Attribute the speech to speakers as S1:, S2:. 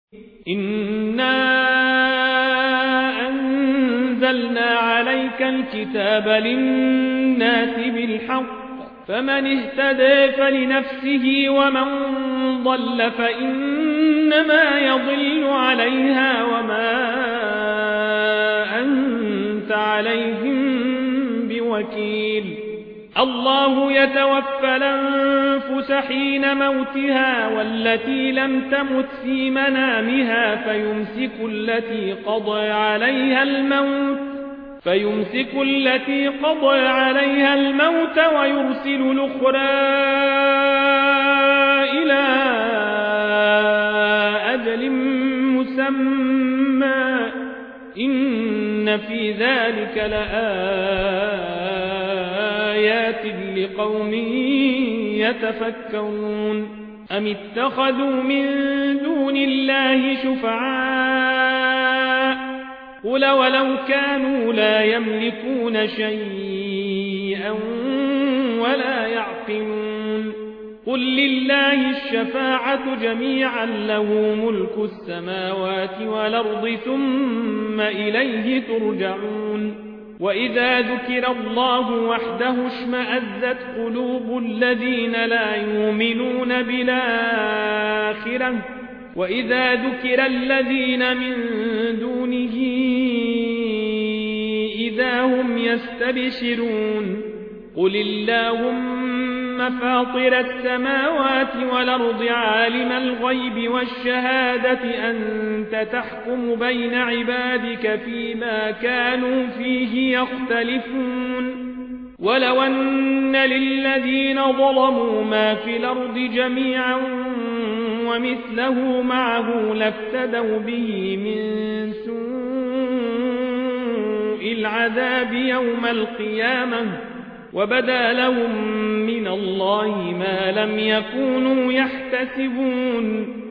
S1: إنا أنزلنا عليك الكتاب للناس بالحق فمن اهتدى فلنفسه ومن ضل فإنما يضل عليها وما أنت عليهم بوكيل الله يتوفى الأنفس حين موتها والتي لم تمت في منامها فيمسك التي قضى عليها الموت ويرسل الأخرى إلى أجل مسمى إن في ذلك لآيات لقوم يتفكرون أم اتخذوا من دون الله شفعاء قل ولو كانوا لا يملكون شيئا ولا يعقلون قل لله الشفاعة جميعا له ملك السماوات والأرض ثم إليه ترجعون وإذا ذكر الله وحده اشمأزت قلوب الذين لا يؤمنون بالآخرة وإذا ذكر الذين من دونه إذا هم يستبشرون قل اللهم فاطر السماوات والأرض عالم الغيب والشهادة أنت تحكم بين عبادك فيما كانوا فيه يختلفون ولو أن للذين ظلموا ما في الأرض جميعا ومثله معه لافتدوا به من سوء العذاب يوم القيامة وبدا لهم من الله ما لم يكونوا يحتسبون